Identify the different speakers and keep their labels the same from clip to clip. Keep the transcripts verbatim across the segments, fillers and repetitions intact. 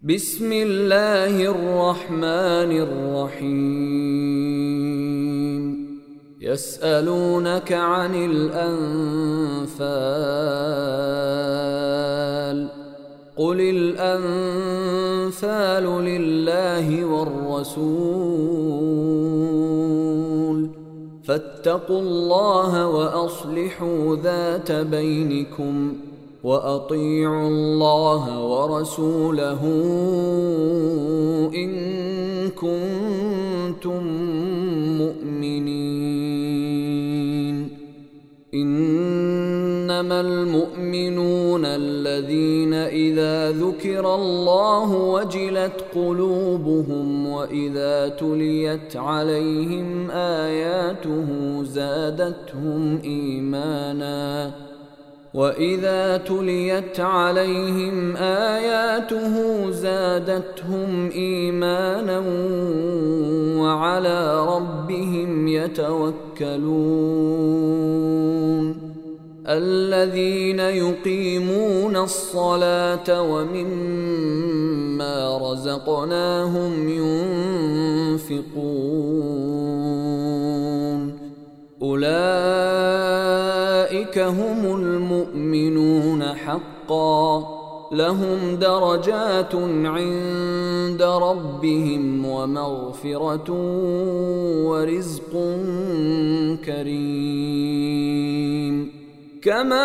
Speaker 1: بسم الله الرحمن الرحيم يسألونك عن الأنفال قل الأنفال لله والرسول فاتقوا الله وأصلحوا ذات بينكم وأطيعوا الله ورسوله إن كنتم مؤمنين إنما المؤمنون الذين إذا ذكر الله وجلت قلوبهم وإذا تليت عليهم آياته زادتهم إيمانا وَإِذَا تُلِيَتْ عَلَيْهِمْ آيَاتُهُ زَادَتْهُمْ إِيمَانًا وَعَلَى رَبِّهِمْ يَتَوَكَّلُونَ الَّذِينَ يُقِيمُونَ الصَّلَاةَ وَمِمَّا رَزَقْنَاهُمْ يُنْفِقُونَ أولئك هم المؤمنون حقا لهم درجات عند ربهم ومغفرة ورزق كريم كما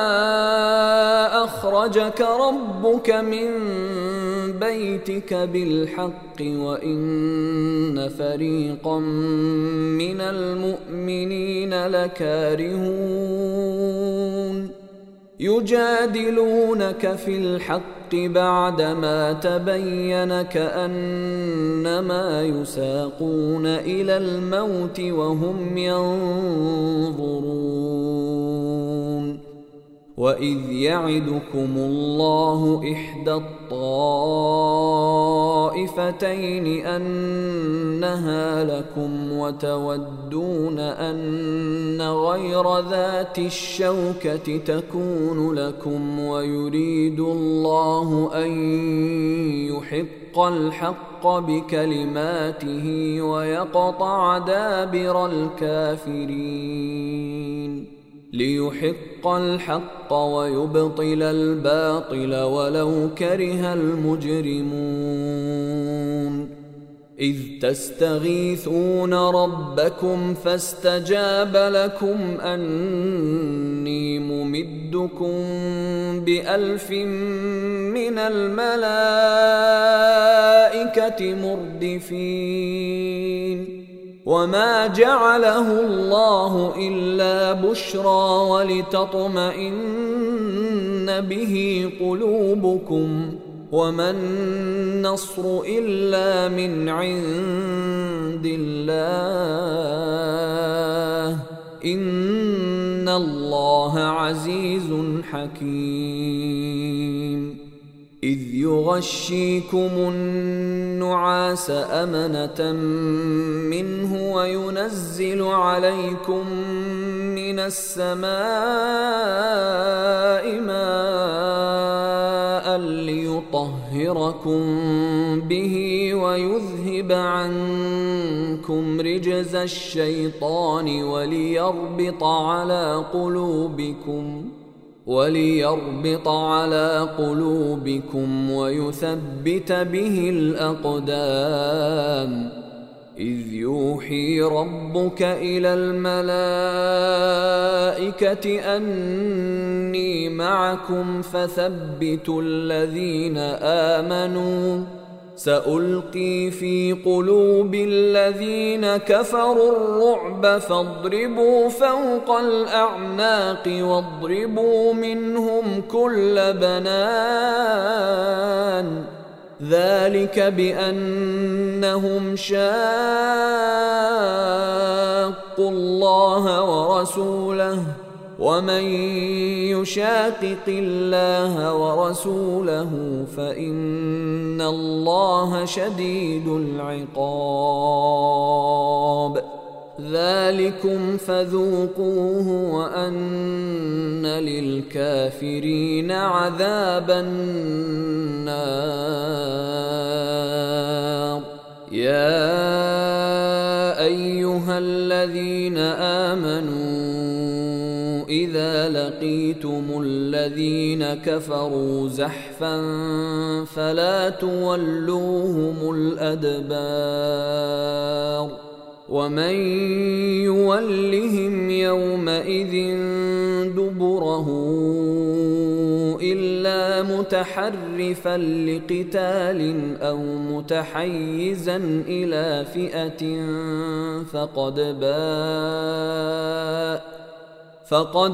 Speaker 1: أخرجك ربك من بيتك بالحق وإن فريقا من المؤمنين لكارهون يجادلونك في الحق بعدما تبين كأنما يساقون إلى الموت وهم ينظرون وَإِذْ يَعِدُكُمُ اللَّهُ إِحْدَى الطَّائِفَتَيْنِ أَنَّهَا لَكُمْ وَتَوَدُّونَ أَنَّ غَيْرَ ذَاتِ الشَّوْكَةِ تَكُونُ لَكُمْ وَيُرِيدُ اللَّهُ أَن يُحِقَّ الْحَقَّ بِكَلِمَاتِهِ وَيَقْطَعَ دَابِرَ الْكَافِرِينَ ليحق الحق ويبطل الباطل ولو كره المجرمون إذ تستغيثون ربكم فاستجاب لكم أني ممدكم بألف من الملائكة مردفين وما جعله الله إلا بشرى ولتطمئن به قلوبكم وما النصر إلا من عند الله إن الله عزيز حكيم إذ يغشيكم النعاس أمنة منه وينزل عليكم من السماء ماء ليطهركم به ويذهب عنكم رجز الشيطان وليربط على قلوبكم وليربط على قلوبكم ويثبت به الأقدام إذ يوحي ربك إلى الملائكة أني معكم فثبتوا الذين آمنوا سألقي في قلوب الذين كفروا الرعب فاضربوا فوق الأعناق واضربوا منهم كل بنان ذلك بأنهم شاقوا الله ورسوله ومن يشاقق الله ورسوله فإن الله شديد العقاب ذلكم فذوقوه وأن للكافرين عذاب النار. أيها الذين آمنوا إذا لقيتم الذين كفروا زحفا فلا تولوهم الأدبار ومن يولهم يومئذ دبره إلا متحرفا لقتال أو متحيزا إلى فئة فقد باء فقد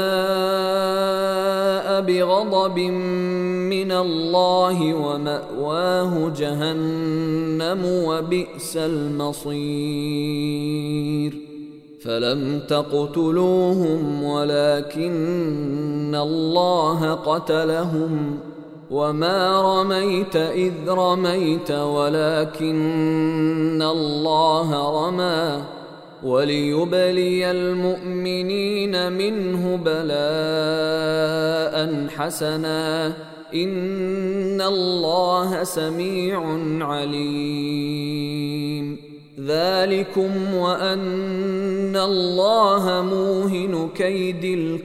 Speaker 1: باء بغضب من الله ومأواه جهنم وبئس المصير فلم تقتلوهم ولكن الله قتلهم وما رميت إذ رميت ولكن الله رمى وليبلي المؤمنين منه بلاء حسنا إن الله سميع عليم ذلكم وأن الله موهن كيد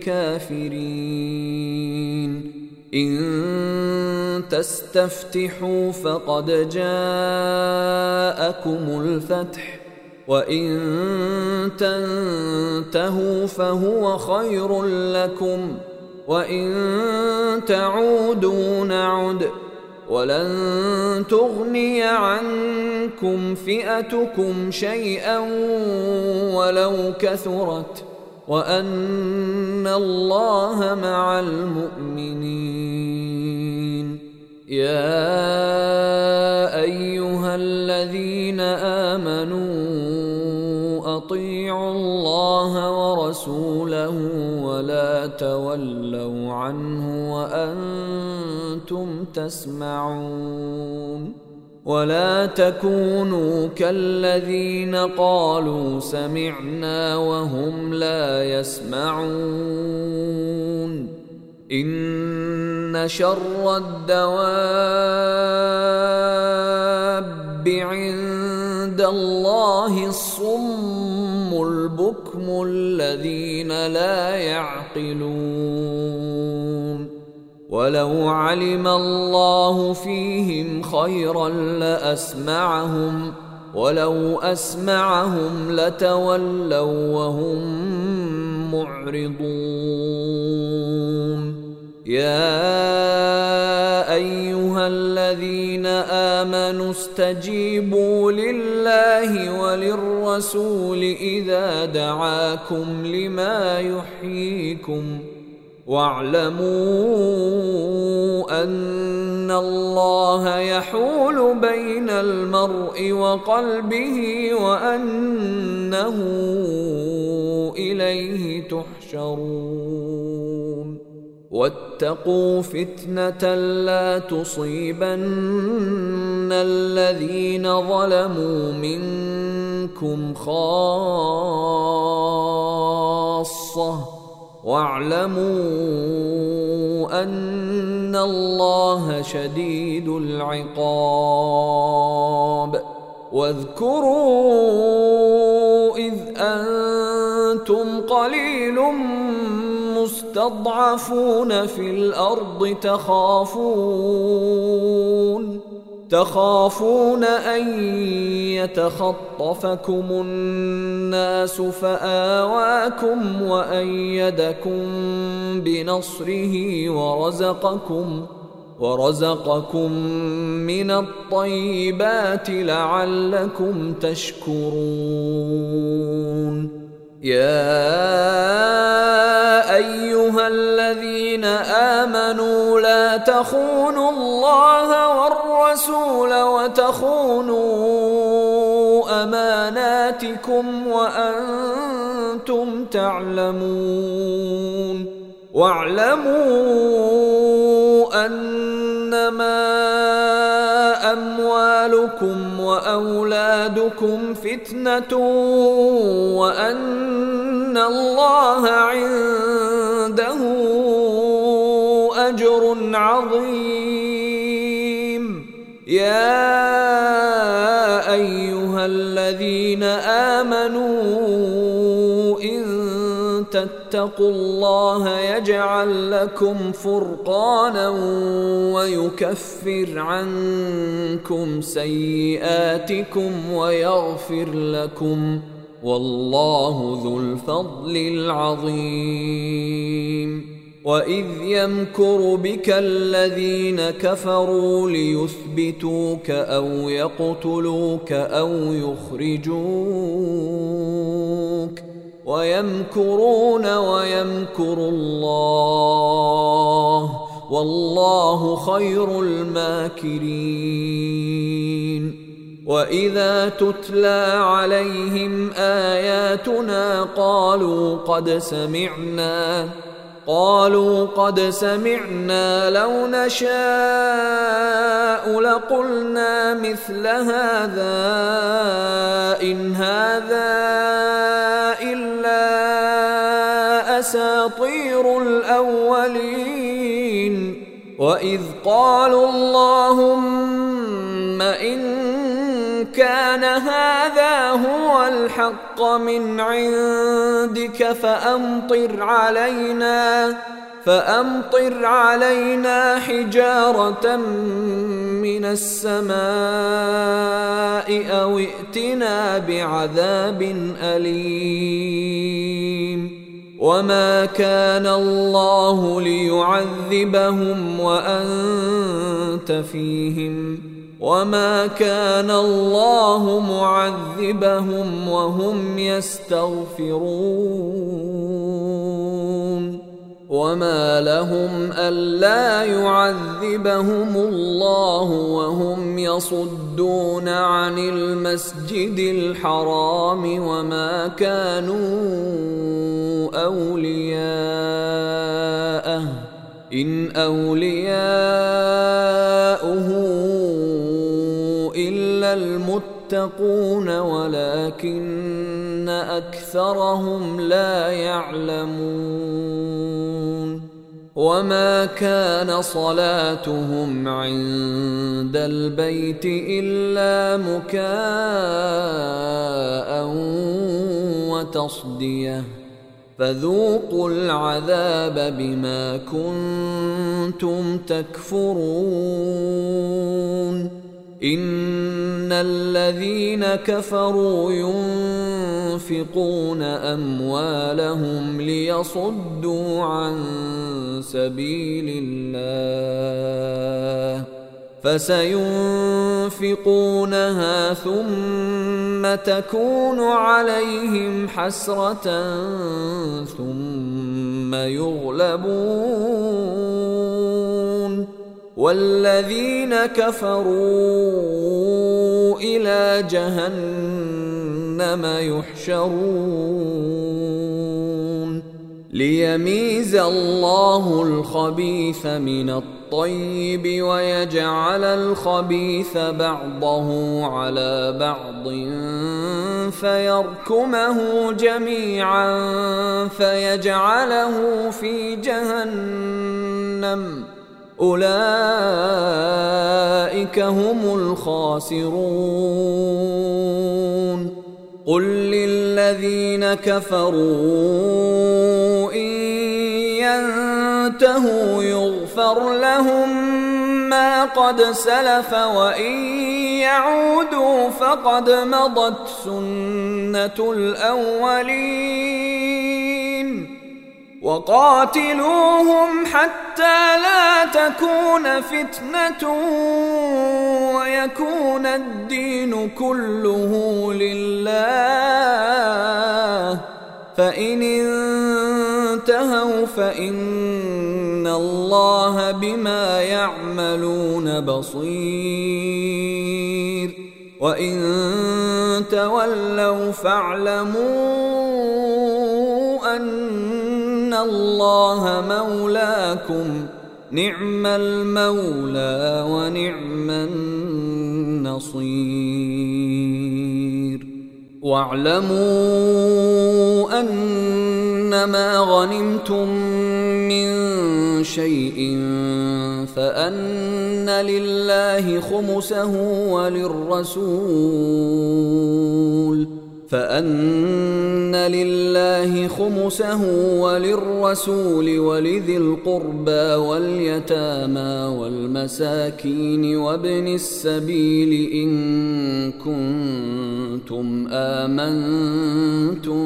Speaker 1: الكافرين إن تستفتحوا فقد جاءكم الفتح وإن تنتهوا فهو خير لكم وإن تعودوا نعد ولن تغني عنكم فئتكم شيئا ولو كثرت وأن الله مع المؤمنين يا أيها الذين آمنوا أطيعوا الله ورسوله ولا تولوا عنه وأنتم تسمعون ولا تكونوا كالذين قالوا سمعنا وهم لا يسمعون إن شر الدواب عند الله الصم البكم الذين لا يعقلون ولو علم الله فيهم خيرا لأسمعهم ولو أسمعهم لتولوا وهم معرضون يا أيها الذين آمنوا استجيبوا لله وللرسول إذا دعاكم لما يحييكم واعلموا أن الله يحول بين المرء وقلبه وأنه إليه تحشرون واتقوا فتنة لا تصيبن الذين ظلموا منكم خاصة واعلموا أن الله شديد العقاب واذكروا إذ أنتم قليل مستضعفون في الأرض تخافون تخافون أن يتخطفكم الناس فآواكم وأيدكم بنصره ورزقكم ورزقكم من الطيبات لعلكم تشكرون يا أيها الذين آمنوا لا تخونوا الله والرسول وتخونوا أماناتكم وأنتم تعلمون واعلموا أنما أموالكم وأولادكم فتنة وأن الله عنده أجر عظيم يا أيها الذين آمنوا إن تتقوا الله يجعل لكم فرقانا ويكفر عنكم سيئاتكم ويغفر لكم والله ذو الفضل العظيم. وإذ يمكر بك الذين كفروا ليثبتوك أو يقتلوك أو يخرجوك ويمكرون ويمكر الله والله خير الماكرين. وإذا تتلى عليهم آياتنا قالوا قد سمعنا قالوا قد سمعنا لو نشاء لقلنا مثل هذا إن هذا إلا أساطير الأولين. وإذ قالوا اللهم إن كان هذا هو الحق من عندك فأمطر علينا فأمطر علينا حجارة من السماء أو ائتنا بعذاب أليم. وما كان الله ليعذبهم وأنت فيهم وما كان الله معذبهم وهم يستغفرون. وما لهم ألا يعذبهم الله وهم يصدون عن المسجد الحرام وما كانوا أولياءه إن أولياؤه إلا المتقون ولكن أكثرهم لا يعلمون. وما كان صلاتهم عند البيت إلا مكاء وتصدية فذوقوا العذاب بما كنتم تكفرون. إن الذين كفروا ينفقون أموالهم ليصدوا عن سبيل الله فسينفقونها ثم تكون عليهم حسرة ثم يغلبون والذين كفروا إلى جهنم يحشرون ليميز الله الخبيث من الطيب ويجعل الخبيث بعضه على بعض فيركمه جميعا فيجعله في جهنم أولئك هم الخاسرون. قل للذين كفروا إن ينتهوا يغفر لهم ما قد سلف وإن يعودوا فقد مضت سنة الأولين. وقاتلوهم حتى لا تكون فتنة ويكون الدين كله لله فإن انتهوا فإن الله بما يعملون بصير وإن تولوا فاعلموا أن الله مولاكم نعم المولى ونعم النصير. واعلموا أنما غنمتم من شيء فأن لله خمسه وللرسول فأن لله خمسه وللرسول ولذي القربى واليتامى والمساكين وابن السبيل إن كنتم آمنتم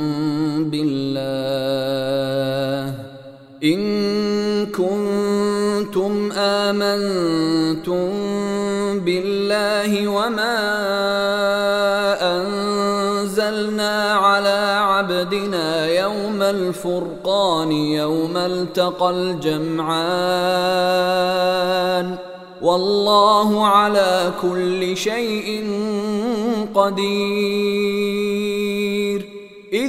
Speaker 1: بالله إن كنتم آمنتم بالله وما أنزلنا على عبدنا يوم الفرقان يوم التقى الجمعان والله على كل شيء قدير إذ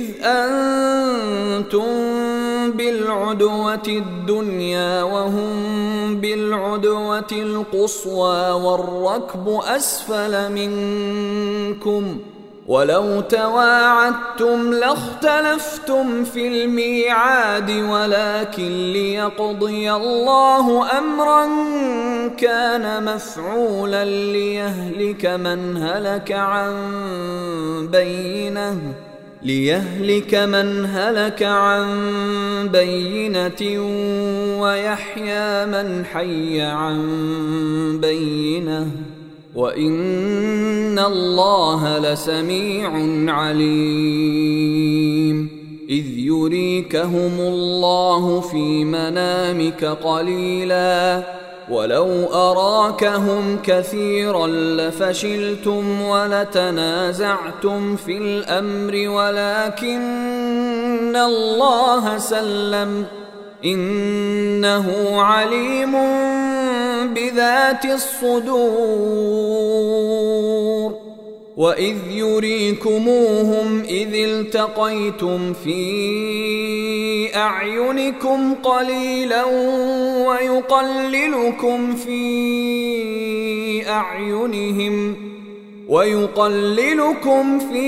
Speaker 1: أنتم بالعدوة الدنيا وهم بالعدوة القصوى والركب أسفل منكم ولو تواعدتم لاختلفتم في الميعاد ولكن ليقضي الله أمرا كان مفعولا ليهلك من هلك عن بينه ليهلك من هلك عن بينة ويحيى من حي عن بينة وإن الله لسميع عليم إذ يريكهم الله في منامك قليلا ولو أراكهم كثيرا لفشلتم ولتنازعتم في الأمر ولكن الله سلم إنه عليم بذات الصدور وإذ يريكموهم إذ التقيتم في أعينكم قليلا ويقللكم في أعينهم ويقللكم في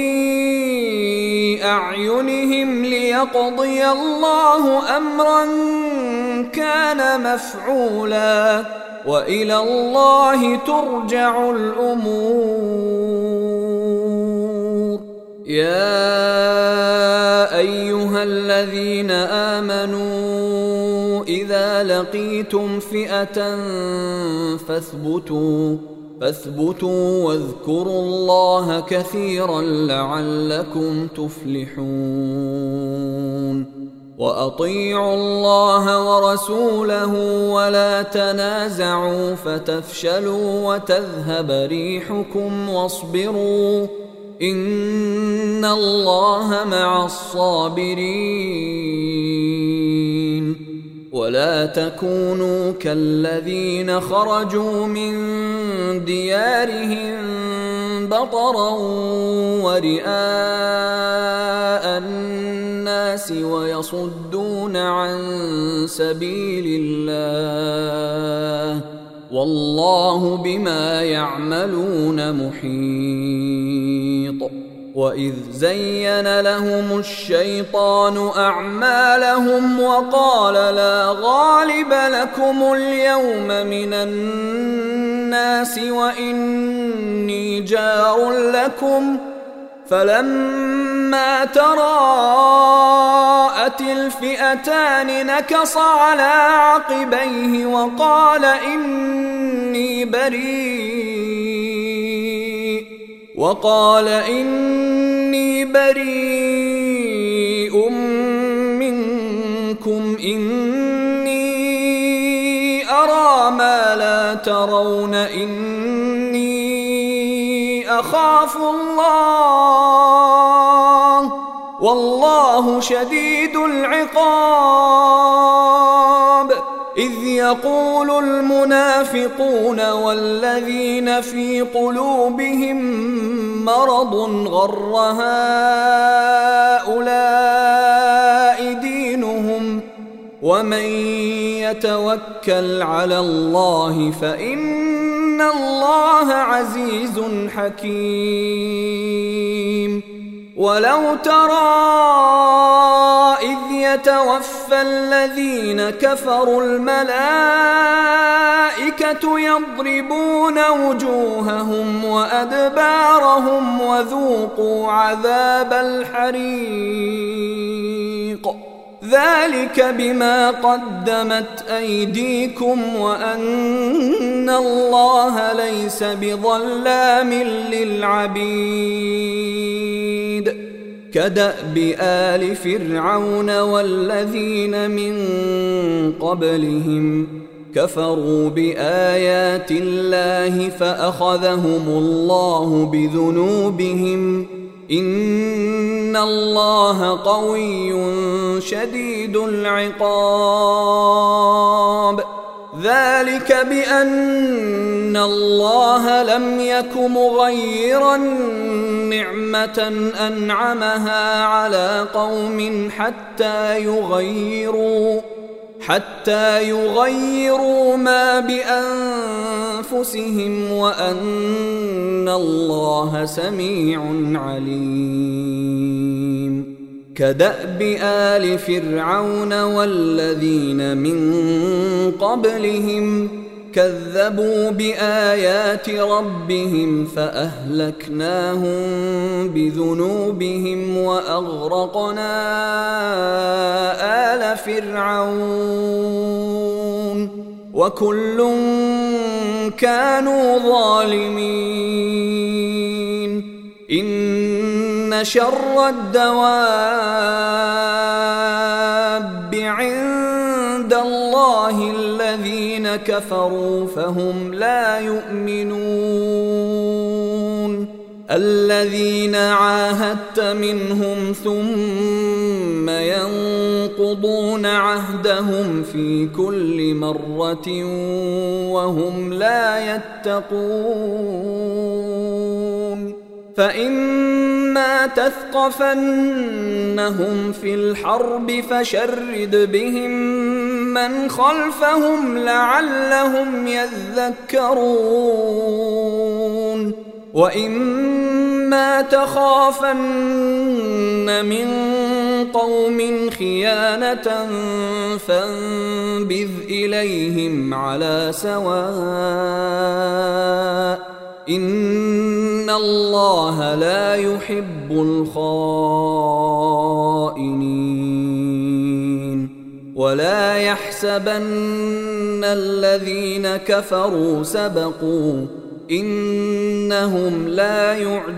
Speaker 1: أعينهم ليقضي الله أمرا كان مفعولا وإلى الله ترجع الأمور يا أيها الذين آمنوا إذا لقيتم فئة فاثبتوا فاثبتوا واذكروا الله كثيرا لعلكم تفلحون وأطيعوا الله ورسوله ولا تنازعوا فتفشلوا وتذهب ريحكم واصبروا إن الله مع الصابرين ولا تكونوا كالذين خرجوا من ديارهم بطرا ورئاء الناس ويصدون عن سبيل الله والله بما يعملون محيط وإذ زين لهم الشيطان أعمالهم وقال لا غالب لكم اليوم من الناس وإني جار لكم فلما تراءت الفئتان نكص على عقبيه وقال إني بريء وقال إني بريء منكم إني أرى ما لا ترون إني أخاف الله والله شديد العقاب إذ يقول المنافقون والذين في قلوبهم مرض غر هؤلاء دينهم ومن يتوكل على الله فإن الله عزيز حكيم ولو ترى إذ يتوفى يتوفى الذين كفروا الملائكة يضربون وجوههم وأدبارهم وذوقوا عذاب الحريق ذلك بما قدمت أيديكم وأن الله ليس بظلام للعبيد كدأب آل فرعون والذين من قبلهم كفروا بآيات الله فأخذهم الله بذنوبهم إن الله قوي شديد العقاب ذلك بأن الله لم يك مغيرا نعمة أنعمها على قوم حتى يغيروا حتى يغيروا ما بأنفسهم وأن الله سميع عليم كدأب آل فرعون والذين من قبلهم كذبوا بآيات ربهم فأهلكناهم بذنوبهم وأغرقنا آل فرعون وكل كانوا ظالمين إن شر الدواب عند الله الذين كفروا فهم لا يؤمنون الذين عاهدت منهم ثم ينقضون عهدهم في كل مرة وهم لا يتقون فإما تثقفنهم في الحرب فشرد بهم من خلفهم لعلهم يذكرون وإما تخافن من قوم خيانة فانبذ إليهم على سواء إن الله لا يحب الخائنين ولا يحسبن الذين كفروا سبقوا إنهم لا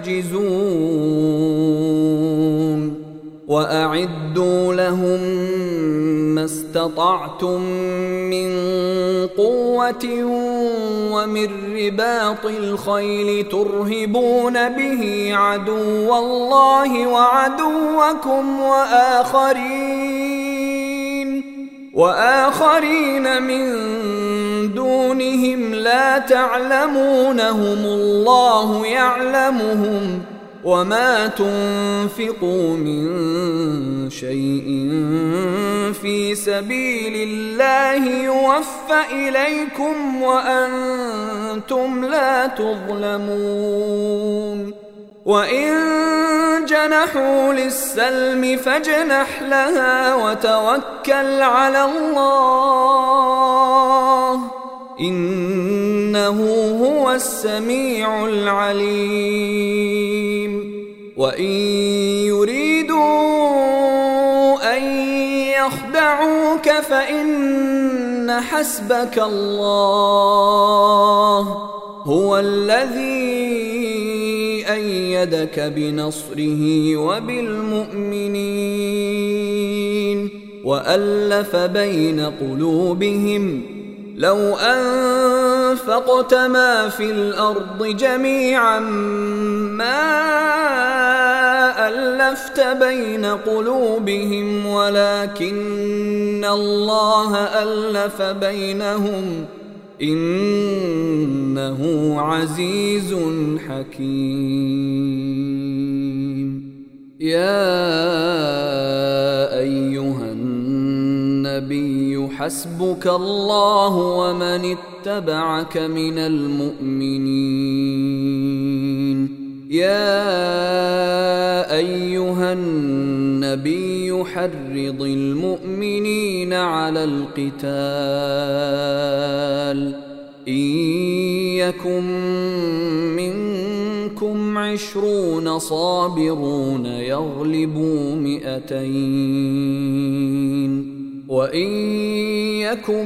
Speaker 1: يعجزون وأعدوا لهم ما استطعتم من قوة ومن رباط الخيل ترهبون به عدو الله وعدوكم وآخرين وآخرين من دونهم لا تعلمونهم الله يعلمهم وما تنفقوا من شيء في سبيل الله يوفى إليكم وأنتم لا تظلمون وإن جنحوا للسلم فاجنح لها وتوكل على الله إنه هو السميع العليم وإن يريدوا أن يخدعوك فإن حسبك الله هو الذي أيدك بنصره وبالمؤمنين وألف بين قلوبهم لو أنفقت ما في الأرض جميعا ما ألفت بين قلوبهم ولكن الله ألف بينهم إنه عزيز حكيم يا أيها النبي حسبك الله ومن اتبعك من المؤمنين يا أيها النبي يحرض المؤمنين على القتال إن يكن منكم عشرون صابرون يغلبوا مئتين وإن يكن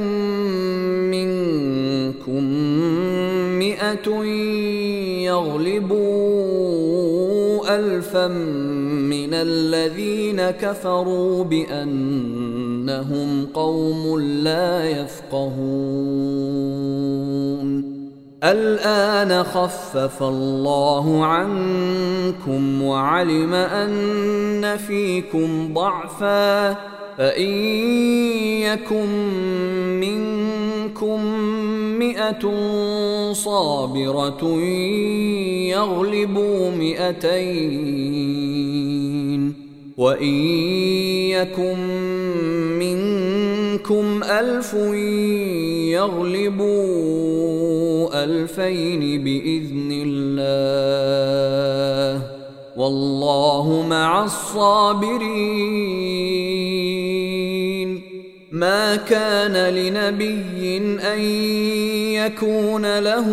Speaker 1: منكم مئة يغلبوا ألفا من الذين كفروا بأنهم قوم لا يفقهون الآن خفف الله عنكم وعلم أن فيكم ضعفا فإن يكن منكم مئة صابرة يغلبوا مئتين وإن يكن منكم ألف يغلبوا ألفين بإذن الله والله مع الصابرين ما كان لنبي أن يكون له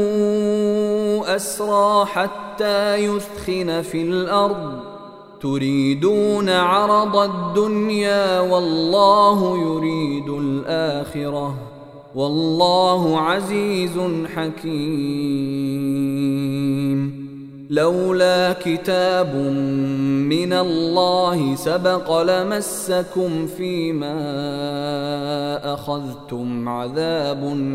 Speaker 1: أسرى حتى يثخن في الأرض تريدون عرض الدنيا والله يريد الآخرة والله عزيز حكيم لولا كتاب من الله سبق لمسكم فيما أخذتم عذاب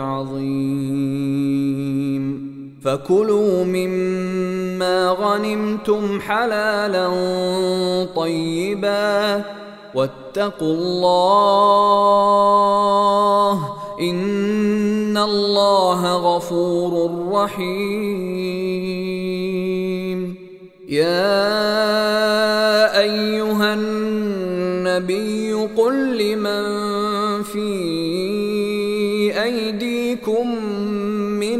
Speaker 1: عظيم فكلوا مما غنمتم حلالا طيبا واتقوا الله إن الله غفور رحيم يا أيها النبي قل لمن في أيديكم من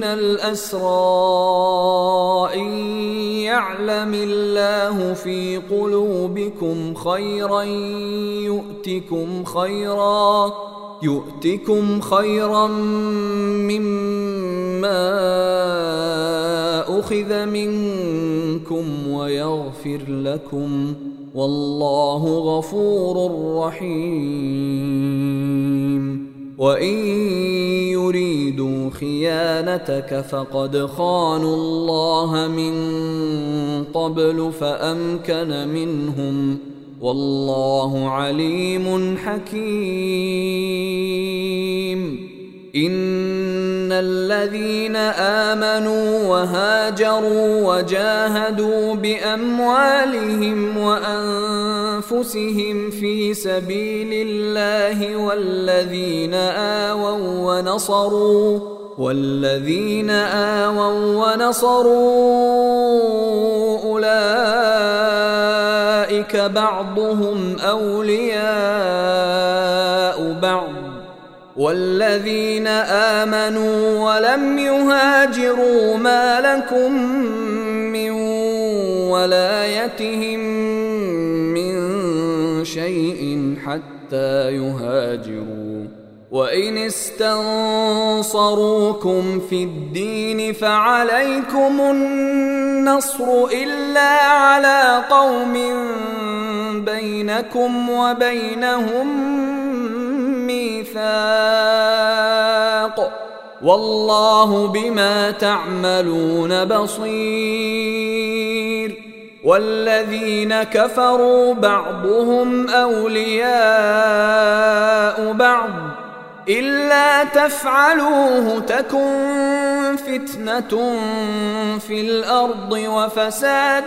Speaker 1: الأسرى إن يعلم الله في قلوبكم خيرا يؤتكم خيرا يؤتكم خيرا مما أخذ منكم ويغفر لكم والله غفور رحيم وإن يريدوا خيانتك فقد خانوا الله من قبل فأمكن منهم والله عليم حكيم إن الذين آمنوا وهاجروا وجاهدوا بأموالهم وأنفسهم في سبيل الله والذين آووا ونصروا والذين آووا ونصروا أولئك بعضهم أولياء بعض والذين آمنوا ولم يهاجروا ما لكم من ولايتهم من شيء حتى يهاجروا وإن استنصروكم في الدين فعليكم النصر إلا على قوم بينكم وبينهم ميثاق والله بما تعملون بصير والذين كفروا بعضهم أولياء بعض إلا تفعلوه تكن فتنة في الأرض وفساد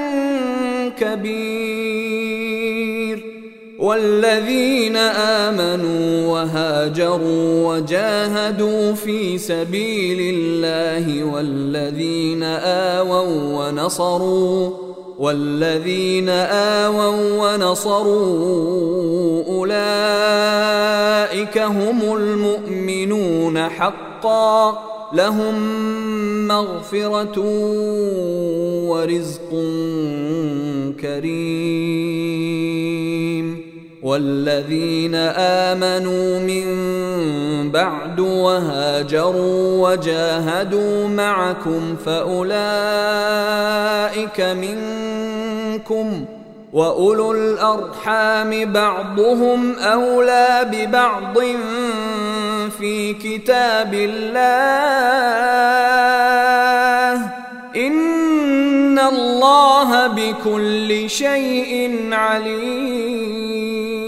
Speaker 1: كبير والذين آمنوا وهاجروا وجاهدوا في سبيل الله والذين آووا ونصروا والذين آووا ونصروا أولئك هم المؤمنون حقا لهم مغفرة ورزق كريم والذين آمنوا من بعد وهاجروا وجاهدوا معكم فأولئك منكم، وأولو الأرحام بعضهم أولى ببعض في كتاب الله، إن الله بكل شيء عليم.